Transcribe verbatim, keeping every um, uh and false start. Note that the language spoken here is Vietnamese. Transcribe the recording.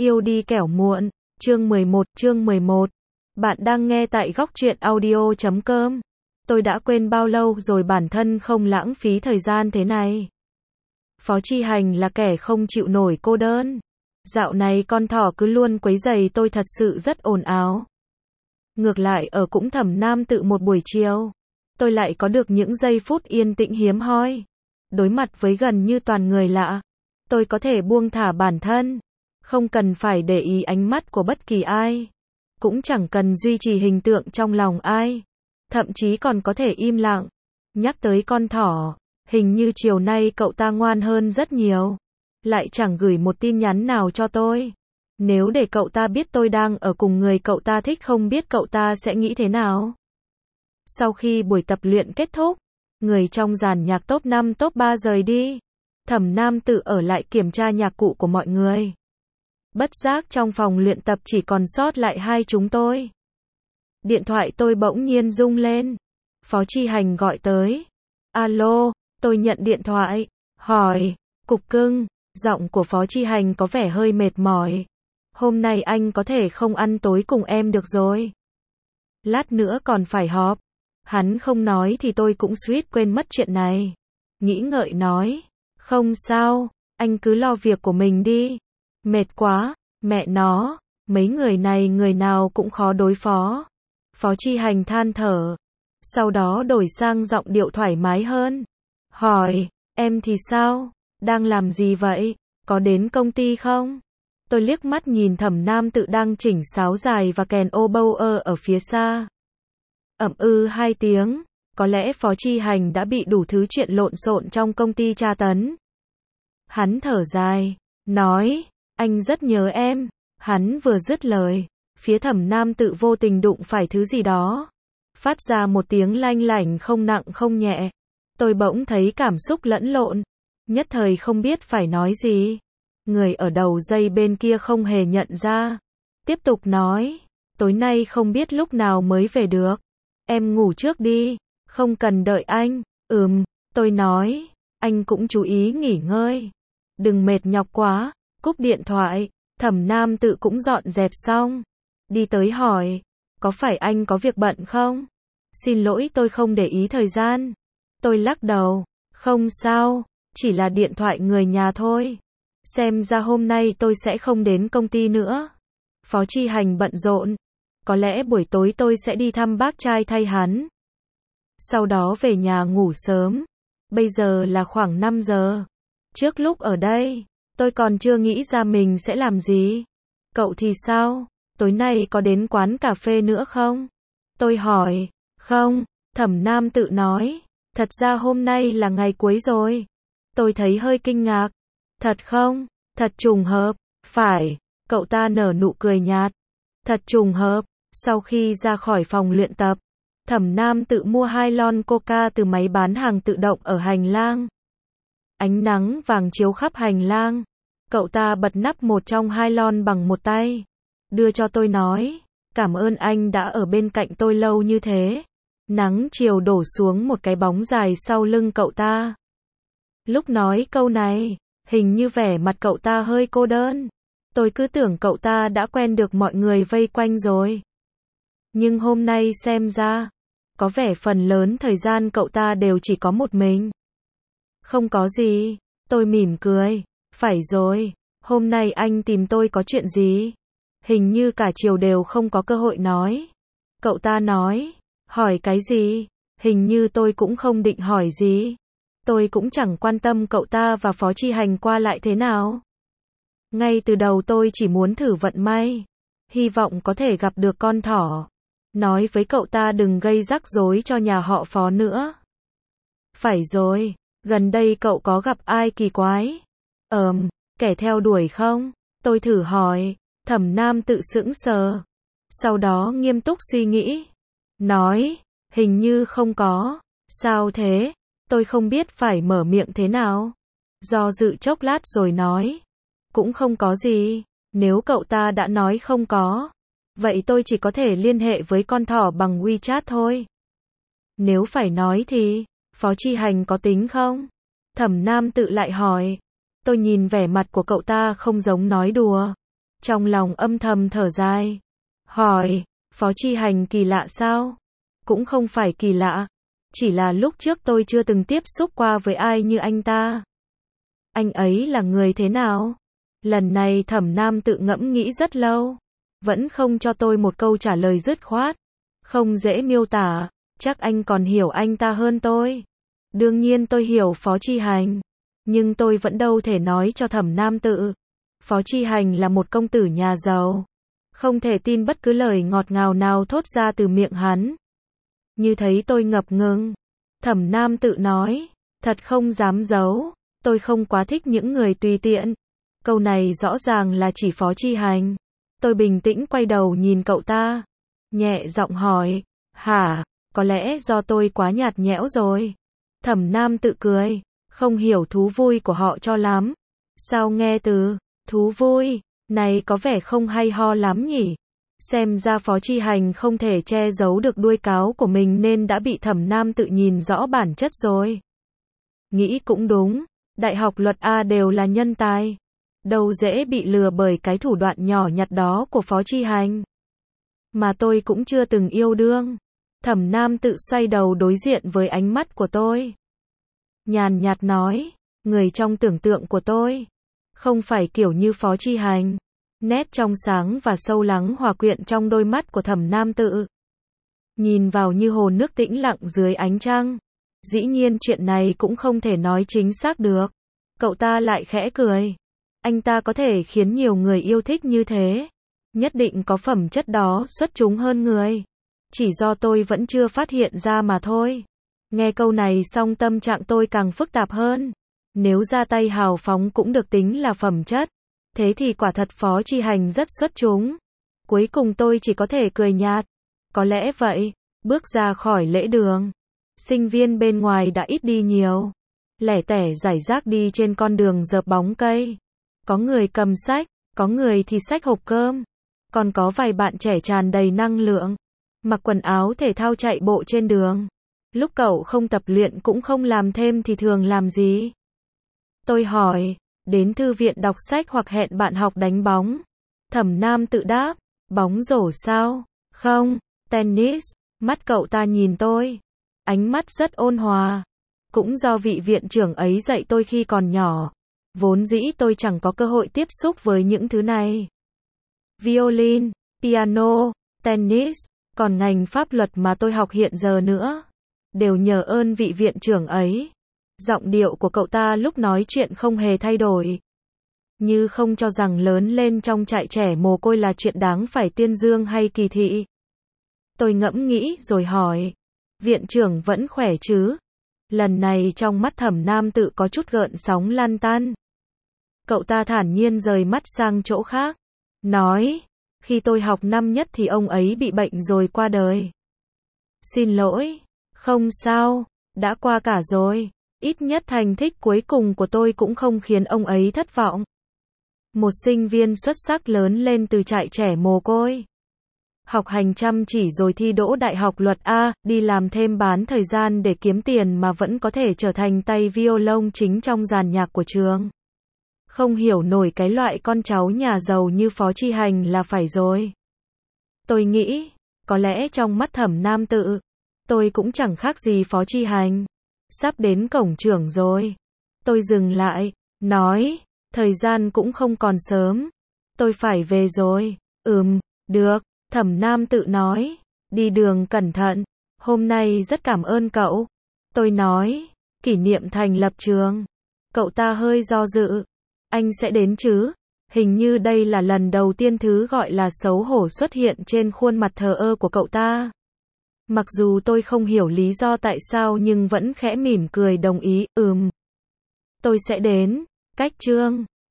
Yêu đi kẻo muộn, chương mười một, chương mười một. Bạn đang nghe tại góc truyện audio chấm com. Tôi đã quên bao lâu rồi bản thân không lãng phí thời gian thế này. Phó Chi Hành là kẻ không chịu nổi cô đơn. Dạo này con thỏ cứ luôn quấy rầy tôi, thật sự rất ồn ào. Ngược lại ở cũng Thẩm Nam Tự một buổi chiều, tôi lại có được những giây phút yên tĩnh hiếm hoi. Đối mặt với gần như toàn người lạ, tôi có thể buông thả bản thân, không cần phải để ý ánh mắt của bất kỳ ai, cũng chẳng cần duy trì hình tượng trong lòng ai, thậm chí còn có thể im lặng. Nhắc tới con thỏ, hình như chiều nay cậu ta ngoan hơn rất nhiều, lại chẳng gửi một tin nhắn nào cho tôi. Nếu để cậu ta biết tôi đang ở cùng người cậu ta thích, không biết cậu ta sẽ nghĩ thế nào. Sau khi buổi tập luyện kết thúc, người trong dàn nhạc top năm top ba rời đi, Thẩm Nam Tự ở lại kiểm tra nhạc cụ của mọi người. Bất giác trong phòng luyện tập chỉ còn sót lại hai chúng tôi. Điện thoại tôi bỗng nhiên rung lên. Phó Chi Hành gọi tới. Alo, tôi nhận điện thoại, hỏi, Cục Cưng. Giọng của Phó Chi Hành có vẻ hơi mệt mỏi. Hôm nay anh có thể không ăn tối cùng em được rồi. Lát nữa còn phải họp. Hắn không nói thì tôi cũng suýt quên mất chuyện này. Nghĩ ngợi nói, không sao, anh cứ lo việc của mình đi. Mệt quá, mẹ nó, mấy người này người nào cũng khó đối phó. Phó Chi Hành than thở. Sau đó đổi sang giọng điệu thoải mái hơn. Hỏi, em thì sao? Đang làm gì vậy? Có đến công ty không? Tôi liếc mắt nhìn Thẩm Nam Tự đang chỉnh sáo dài và kèn oboe ở phía xa. Ậm ư hai tiếng, có lẽ Phó Chi Hành đã bị đủ thứ chuyện lộn xộn trong công ty tra tấn. Hắn thở dài, nói, anh rất nhớ em. Hắn vừa dứt lời, phía Thẩm Nam Tự vô tình đụng phải thứ gì đó, phát ra một tiếng lanh lảnh không nặng không nhẹ. Tôi bỗng thấy cảm xúc lẫn lộn, nhất thời không biết phải nói gì. Người ở đầu dây bên kia không hề nhận ra, tiếp tục nói, tối nay không biết lúc nào mới về được. Em ngủ trước đi, không cần đợi anh. Ừm, tôi nói, anh cũng chú ý nghỉ ngơi, đừng mệt nhọc quá. Cúp điện thoại, Thẩm Nam Tự cũng dọn dẹp xong, đi tới hỏi, có phải anh có việc bận không? Xin lỗi, tôi không để ý thời gian. Tôi lắc đầu, không sao, chỉ là điện thoại người nhà thôi. Xem ra hôm nay tôi sẽ không đến công ty nữa. Phó Chi Hành bận rộn, có lẽ buổi tối tôi sẽ đi thăm bác trai thay hắn, sau đó về nhà ngủ sớm. Bây giờ là khoảng năm giờ. Trước lúc ở đây, tôi còn chưa nghĩ ra mình sẽ làm gì. Cậu thì sao? Tối nay có đến quán cà phê nữa không? Tôi hỏi. Không, Thẩm Nam Tự nói. Thật ra hôm nay là ngày cuối rồi. Tôi thấy hơi kinh ngạc. Thật không? Thật trùng hợp. Phải. Cậu ta nở nụ cười nhạt. Thật trùng hợp. Sau khi ra khỏi phòng luyện tập, Thẩm Nam Tự mua hai lon coca từ máy bán hàng tự động ở hành lang. Ánh nắng vàng chiếu khắp hành lang. Cậu ta bật nắp một trong hai lon bằng một tay, đưa cho tôi nói, cảm ơn anh đã ở bên cạnh tôi lâu như thế. Nắng chiều đổ xuống một cái bóng dài sau lưng cậu ta. Lúc nói câu này, hình như vẻ mặt cậu ta hơi cô đơn. Tôi cứ tưởng cậu ta đã quen được mọi người vây quanh rồi. Nhưng hôm nay xem ra, có vẻ phần lớn thời gian cậu ta đều chỉ có một mình. Không có gì, tôi mỉm cười. Phải rồi, hôm nay anh tìm tôi có chuyện gì? Hình như cả chiều đều không có cơ hội nói. Cậu ta nói, hỏi cái gì? Hình như tôi cũng không định hỏi gì. Tôi cũng chẳng quan tâm cậu ta và Phó Chi Hành qua lại thế nào. Ngay từ đầu tôi chỉ muốn thử vận may, hy vọng có thể gặp được con thỏ. Nói với cậu ta đừng gây rắc rối cho nhà họ Phó nữa. Phải rồi, gần đây cậu có gặp ai kỳ quái? Ờm, kẻ theo đuổi không? Tôi thử hỏi. Thẩm Nam Tự sững sờ, sau đó nghiêm túc suy nghĩ, nói, hình như không có. Sao thế? Tôi không biết phải mở miệng thế nào. Do dự chốc lát rồi nói, cũng không có gì. Nếu cậu ta đã nói không có, vậy tôi chỉ có thể liên hệ với con thỏ bằng WeChat thôi. Nếu phải nói thì, Phó Chi Hành có tính không? Thẩm Nam Tự lại hỏi. Tôi nhìn vẻ mặt của cậu ta không giống nói đùa. trong lòng âm thầm thở dài. Hỏi, Phó Chi Hành kỳ lạ sao? Cũng không phải kỳ lạ. Chỉ là lúc trước tôi chưa từng tiếp xúc qua với ai như anh ta. Anh ấy là người thế nào? Lần này Thẩm Nam tự ngẫm nghĩ rất lâu. Vẫn không cho tôi một câu trả lời dứt khoát. Không dễ miêu tả, chắc anh còn hiểu anh ta hơn tôi. Đương nhiên tôi hiểu Phó Chi Hành. Nhưng tôi vẫn đâu thể nói cho Thẩm Nam tự. Phó Chi Hành là một công tử nhà giàu. Không thể tin bất cứ lời ngọt ngào nào thốt ra từ miệng hắn. Như thấy tôi ngập ngừng. Thẩm Nam tự nói, thật không dám giấu, tôi không quá thích những người tùy tiện. Câu này rõ ràng là chỉ Phó Chi Hành. Tôi bình tĩnh quay đầu nhìn cậu ta. Nhẹ giọng hỏi, hả, có lẽ do tôi quá nhạt nhẽo rồi. Thẩm Nam tự cười, không hiểu thú vui của họ cho lắm. Sao nghe từ, thú vui, này có vẻ không hay ho lắm nhỉ? Xem ra Phó Chi Hành không thể che giấu được đuôi cáo của mình nên đã bị Thẩm Nam tự nhìn rõ bản chất rồi. Nghĩ cũng đúng, đại học luật A đều là nhân tài. Đâu dễ bị lừa bởi cái thủ đoạn nhỏ nhặt đó của Phó Chi Hành. Mà tôi cũng chưa từng yêu đương. Thẩm Nam tự xoay đầu đối diện với ánh mắt của tôi. Nhàn nhạt nói, người trong tưởng tượng của tôi. Không phải kiểu như Phó Chi Hành. Nét trong sáng và sâu lắng hòa quyện trong đôi mắt của Thẩm Nam tự. Nhìn vào như hồ nước tĩnh lặng dưới ánh trăng. Dĩ nhiên chuyện này cũng không thể nói chính xác được. Cậu ta lại khẽ cười. Anh ta có thể khiến nhiều người yêu thích như thế. Nhất định có phẩm chất đó xuất chúng hơn người. Chỉ do tôi vẫn chưa phát hiện ra mà thôi. Nghe câu này xong tâm trạng tôi càng phức tạp hơn. Nếu ra tay hào phóng cũng được tính là phẩm chất. Thế thì quả thật Phó Chi Hành rất xuất chúng. Cuối cùng tôi chỉ có thể cười nhạt. Có lẽ vậy. Bước ra khỏi lễ đường. Sinh viên bên ngoài đã ít đi nhiều. Lẻ tẻ rải rác đi trên con đường dợp bóng cây. Có người cầm sách, có người thì xách hộp cơm. Còn có vài bạn trẻ tràn đầy năng lượng. Mặc quần áo thể thao chạy bộ trên đường. Lúc cậu không tập luyện cũng không làm thêm thì thường làm gì? Tôi hỏi, đến thư viện đọc sách hoặc hẹn bạn học đánh bóng. Thẩm Nam tự đáp, bóng rổ sao? Không, tennis. Mắt cậu ta nhìn tôi. Ánh mắt rất ôn hòa. Cũng do vị viện trưởng ấy dạy tôi khi còn nhỏ. Vốn dĩ tôi chẳng có cơ hội tiếp xúc với những thứ này. Violin, piano, tennis, còn ngành pháp luật mà tôi học hiện giờ nữa. Đều nhờ ơn vị viện trưởng ấy. Giọng điệu của cậu ta lúc nói chuyện không hề thay đổi. Như không cho rằng lớn lên trong trại trẻ mồ côi là chuyện đáng phải tuyên dương hay kỳ thị. Tôi ngẫm nghĩ rồi hỏi. Viện trưởng vẫn khỏe chứ? Lần này trong mắt Thẩm Nam tự có chút gợn sóng lan tan. Cậu ta thản nhiên rời mắt sang chỗ khác. Nói, khi tôi học năm nhất thì ông ấy bị bệnh rồi qua đời. Xin lỗi, không sao, đã qua cả rồi. Ít nhất thành tích cuối cùng của tôi cũng không khiến ông ấy thất vọng. Một sinh viên xuất sắc lớn lên từ trại trẻ mồ côi. Học hành chăm chỉ rồi thi đỗ đại học luật A, đi làm thêm bán thời gian để kiếm tiền mà vẫn có thể trở thành tay violon chính trong dàn nhạc của trường. Không hiểu nổi cái loại con cháu nhà giàu như Phó Chi Hành là phải rồi. Tôi nghĩ, có lẽ trong mắt Thẩm Nam tự, tôi cũng chẳng khác gì Phó Chi Hành. Sắp đến cổng trường rồi. Tôi dừng lại, nói, thời gian cũng không còn sớm. Tôi phải về rồi. Ừm, được, Thẩm Nam tự nói, đi đường cẩn thận. Hôm nay rất cảm ơn cậu. Tôi nói, kỷ niệm thành lập trường. Cậu ta hơi do dự. Anh sẽ đến chứ? Hình như đây là lần đầu tiên thứ gọi là xấu hổ xuất hiện trên khuôn mặt thờ ơ của cậu ta. Mặc dù tôi không hiểu lý do tại sao nhưng vẫn khẽ mỉm cười đồng ý, ừm. Tôi sẽ đến. Cách chương